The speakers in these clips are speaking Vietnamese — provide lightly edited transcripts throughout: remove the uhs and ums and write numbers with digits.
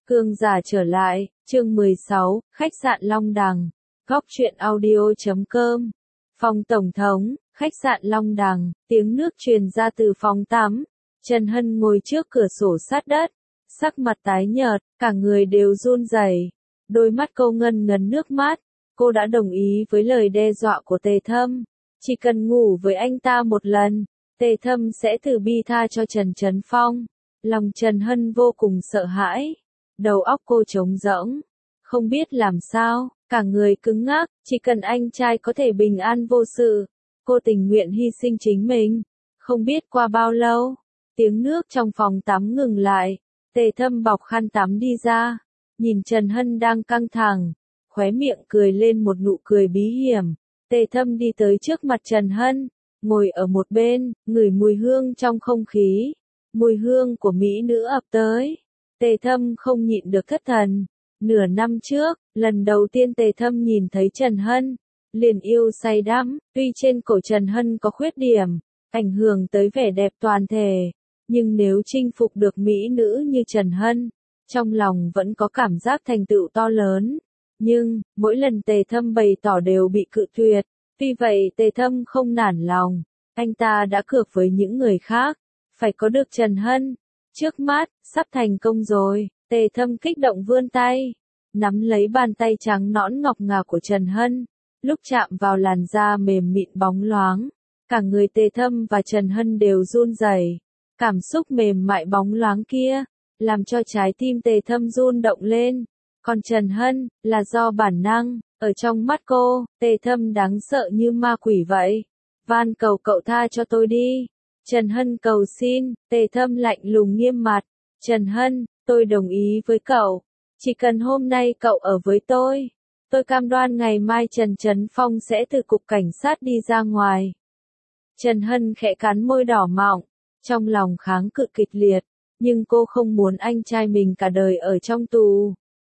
Cương giả trở lại, chương 16, khách sạn Long Đằng, góc truyện audio.com. Phòng tổng thống, khách sạn Long Đằng, tiếng nước truyền ra từ phòng tắm. Trần Hân ngồi trước cửa sổ sát đất, sắc mặt tái nhợt, cả người đều run rẩy. Đôi mắt cô ngân ngấn nước mắt, cô đã đồng ý với lời đe dọa của Tề Thâm. Chỉ cần ngủ với anh ta một lần, Tề Thâm sẽ từ bi tha cho Trần Trấn Phong. Lòng Trần Hân vô cùng sợ hãi. Đầu óc cô trống rỗng, không biết làm sao, cả người cứng ngắc, chỉ cần anh trai có thể bình an vô sự, cô tình nguyện hy sinh chính mình. Không biết qua bao lâu, tiếng nước trong phòng tắm ngừng lại, Tề Thâm bọc khăn tắm đi ra, nhìn Trần Hân đang căng thẳng, khóe miệng cười lên một nụ cười bí hiểm. Tề Thâm đi tới trước mặt Trần Hân, ngồi ở một bên, ngửi mùi hương trong không khí, mùi hương của mỹ nữ ập tới. Tề Thâm không nhịn được thất thần. Nửa năm trước, lần đầu tiên Tề Thâm nhìn thấy Trần Hân, liền yêu say đắm. Tuy trên cổ Trần Hân có khuyết điểm, ảnh hưởng tới vẻ đẹp toàn thể, nhưng nếu chinh phục được mỹ nữ như Trần Hân, trong lòng vẫn có cảm giác thành tựu to lớn. Nhưng, mỗi lần Tề Thâm bày tỏ đều bị cự tuyệt. Vì vậy Tề Thâm không nản lòng, anh ta đã cược với những người khác, phải có được Trần Hân. Trước mắt, sắp thành công rồi, Tề Thâm kích động vươn tay, nắm lấy bàn tay trắng nõn ngọc ngà của Trần Hân, lúc chạm vào làn da mềm mịn bóng loáng, cả người Tề Thâm và Trần Hân đều run rẩy. Cảm xúc mềm mại bóng loáng kia, làm cho trái tim Tề Thâm run động lên, còn Trần Hân, là do bản năng, ở trong mắt cô, Tề Thâm đáng sợ như ma quỷ vậy. Van cầu cậu tha cho tôi đi. Trần Hân cầu xin. Tề Thâm lạnh lùng nghiêm mặt. Trần Hân, tôi đồng ý với cậu. Chỉ cần hôm nay cậu ở với tôi cam đoan ngày mai Trần Trấn Phong sẽ từ cục cảnh sát đi ra ngoài. Trần Hân khẽ cắn môi đỏ mọng, trong lòng kháng cự kịch liệt, nhưng cô không muốn anh trai mình cả đời ở trong tù.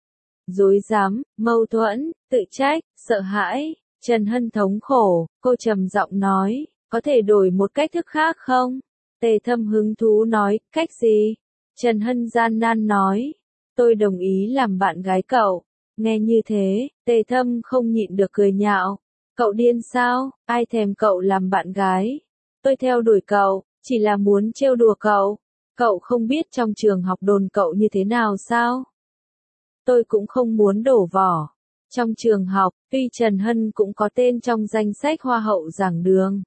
Dối dám, mâu thuẫn, tự trách, sợ hãi. Trần Hân thống khổ, cô trầm giọng nói, có thể đổi một cách thức khác không? Tề Thâm hứng thú nói, cách gì? Trần Hân gian nan nói, tôi đồng ý làm bạn gái cậu. Nghe như thế, Tề Thâm không nhịn được cười nhạo. Cậu điên sao? Ai thèm cậu làm bạn gái? Tôi theo đuổi cậu, chỉ là muốn trêu đùa cậu. Cậu không biết trong trường học đồn cậu như thế nào sao? Tôi cũng không muốn đổ vỏ. Trong trường học, tuy Trần Hân cũng có tên trong danh sách hoa hậu giảng đường,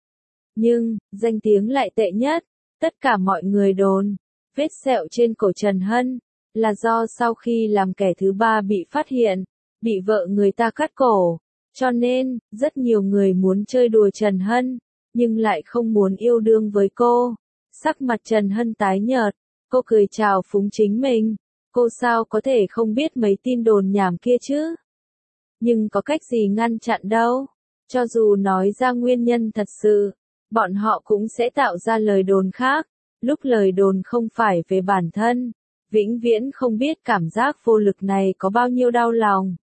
nhưng, danh tiếng lại tệ nhất. Tất cả mọi người đồn, vết sẹo trên cổ Trần Hân, là do sau khi làm kẻ thứ ba bị phát hiện, bị vợ người ta cắt cổ. Cho nên, rất nhiều người muốn chơi đùa Trần Hân, nhưng lại không muốn yêu đương với cô. Sắc mặt Trần Hân tái nhợt, cô cười chào phúng chính mình. Cô sao có thể không biết mấy tin đồn nhảm kia chứ? Nhưng có cách gì ngăn chặn đâu. Cho dù nói ra nguyên nhân thật sự, bọn họ cũng sẽ tạo ra lời đồn khác. Lúc lời đồn không phải về bản thân, vĩnh viễn không biết cảm giác vô lực này có bao nhiêu đau lòng.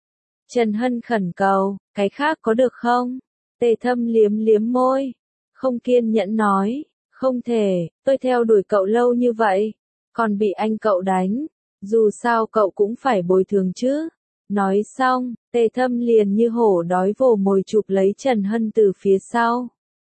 Trần Hân khẩn cầu, cái khác có được không? Tề Thâm liếm liếm môi, không kiên nhẫn nói, không thể, tôi theo đuổi cậu lâu như vậy, còn bị anh cậu đánh, dù sao cậu cũng phải bồi thường chứ. Nói xong, Tề Thâm liền như hổ đói vồ mồi chụp lấy Trần Hân từ phía sau.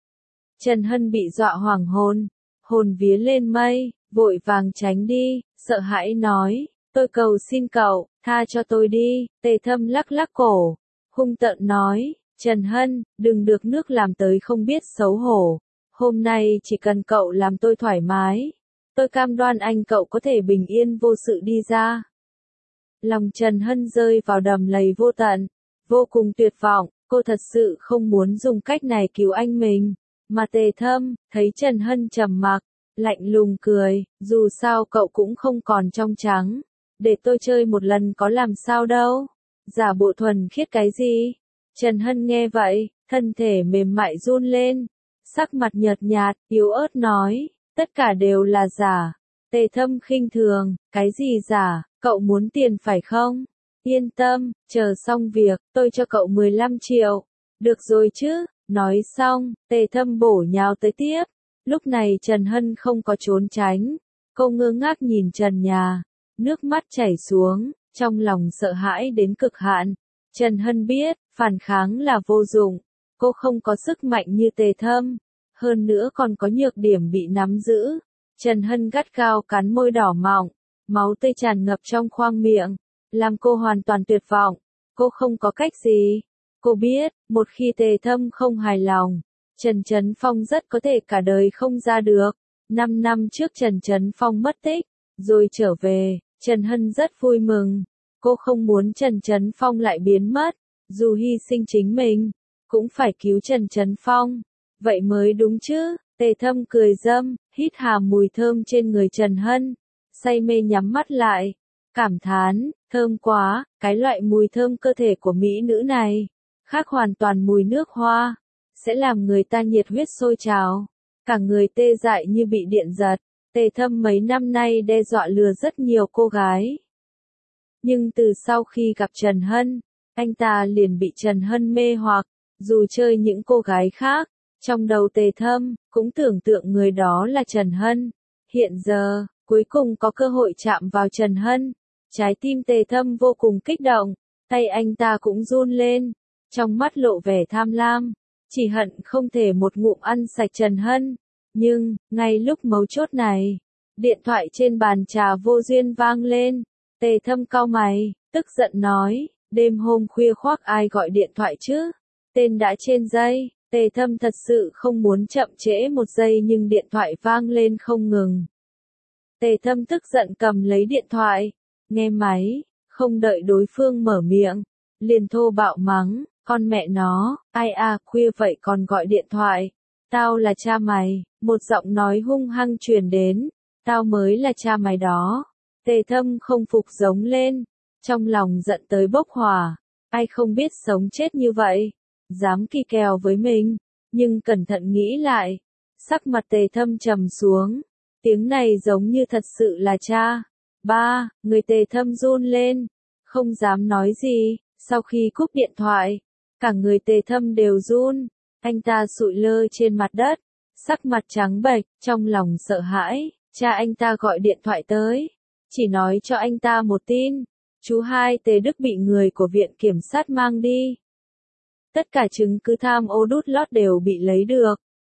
Trần Hân bị dọa hoảng hồn, hồn vía lên mây, vội vàng tránh đi, sợ hãi nói, tôi cầu xin cậu, tha cho tôi đi. Tề Thâm lắc lắc cổ, hung tợn nói, Trần Hân, đừng được nước làm tới không biết xấu hổ. Hôm nay chỉ cần cậu làm tôi thoải mái, tôi cam đoan anh cậu có thể bình yên vô sự đi ra. Lòng Trần Hân rơi vào đầm lầy vô tận, vô cùng tuyệt vọng, cô thật sự không muốn dùng cách này cứu anh mình. Mà Tề Thâm, thấy Trần Hân trầm mặc, lạnh lùng cười, dù sao cậu cũng không còn trong trắng. Để tôi chơi một lần có làm sao đâu. Giả bộ thuần khiết cái gì? Trần Hân nghe vậy, thân thể mềm mại run lên, sắc mặt nhợt nhạt, yếu ớt nói, tất cả đều là giả. Tề Thâm khinh thường, cái gì giả, cậu muốn tiền phải không? Yên tâm, chờ xong việc, tôi cho cậu 15 triệu. Được rồi chứ? Nói xong, Tề Thâm bổ nhào tới tiếp. Lúc này Trần Hân không có trốn tránh. Cô ngơ ngác nhìn trần nhà, nước mắt chảy xuống, trong lòng sợ hãi đến cực hạn. Trần Hân biết, phản kháng là vô dụng, cô không có sức mạnh như Tề Thâm, hơn nữa còn có nhược điểm bị nắm giữ. Trần Hân gắt gao cắn môi đỏ mọng, máu tươi tràn ngập trong khoang miệng, làm cô hoàn toàn tuyệt vọng. Cô không có cách gì. Cô biết, một khi Tề Thâm không hài lòng, Trần Chấn Phong rất có thể cả đời không ra được. 5 năm trước Trần Chấn Phong mất tích, rồi trở về, Trần Hân rất vui mừng. Cô không muốn Trần Chấn Phong lại biến mất, dù hy sinh chính mình, cũng phải cứu Trần Chấn Phong. Vậy mới đúng chứ. Tề Thâm cười dâm, hít hà mùi thơm trên người Trần Hân, say mê nhắm mắt lại, cảm thán, thơm quá, cái loại mùi thơm cơ thể của mỹ nữ này, khác hoàn toàn mùi nước hoa, sẽ làm người ta nhiệt huyết sôi trào, cả người tê dại như bị điện giật. Tề Thâm mấy năm nay đe dọa lừa rất nhiều cô gái. Nhưng từ sau khi gặp Trần Hân, anh ta liền bị Trần Hân mê hoặc, dù chơi những cô gái khác, trong đầu Tề Thâm cũng tưởng tượng người đó là Trần Hân. Hiện giờ, cuối cùng có cơ hội chạm vào Trần Hân, trái tim Tề Thâm vô cùng kích động, tay anh ta cũng run lên, trong mắt lộ vẻ tham lam, chỉ hận không thể một ngụm ăn sạch Trần Hân. Nhưng, ngay lúc mấu chốt này, điện thoại trên bàn trà vô duyên vang lên. Tề Thâm cau mày, tức giận nói, đêm hôm khuya khoác ai gọi điện thoại chứ? Tên đã trên dây. Tề Thâm thật sự không muốn chậm trễ một giây nhưng điện thoại vang lên không ngừng. Tề Thâm tức giận cầm lấy điện thoại, nghe máy, không đợi đối phương mở miệng, liền thô bạo mắng, con mẹ nó, ai à, khuya vậy còn gọi điện thoại, tao là cha mày, một giọng nói hung hăng truyền đến, tao mới là cha mày đó. Tề Thâm không phục giống lên, trong lòng giận tới bốc hỏa, ai không biết sống chết như vậy, dám kỳ kèo với mình, nhưng cẩn thận nghĩ lại, sắc mặt Tề Thâm trầm xuống, tiếng này giống như thật sự là cha. Ba, người Tề Thâm run lên, không dám nói gì, sau khi cúp điện thoại, cả người Tề Thâm đều run, anh ta sụi lơ trên mặt đất, sắc mặt trắng bệch, trong lòng sợ hãi, cha anh ta gọi điện thoại tới, chỉ nói cho anh ta một tin, chú hai Tề Đức bị người của viện kiểm sát mang đi. Tất cả chứng cứ tham ô đút lót đều bị lấy được.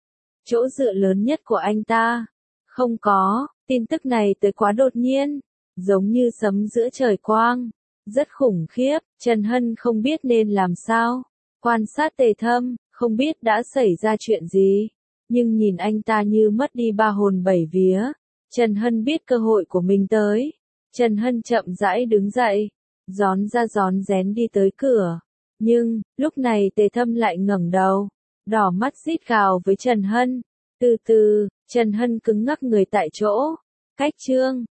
Chỗ dựa lớn nhất của anh ta, không có. Tin tức này tới quá đột nhiên, giống như sấm giữa trời quang, rất khủng khiếp. Trần Hân không biết nên làm sao, quan sát Tề Thâm, không biết đã xảy ra chuyện gì, nhưng nhìn anh ta như mất đi ba hồn bảy vía. Trần Hân biết cơ hội của mình tới. Trần Hân chậm rãi đứng dậy, rón ra rón rén đi tới cửa. Nhưng, lúc này Tề Thâm lại ngẩng đầu, đỏ mắt rít gào với Trần Hân. Từ từ, Trần Hân cứng ngắc người tại chỗ. Cách chương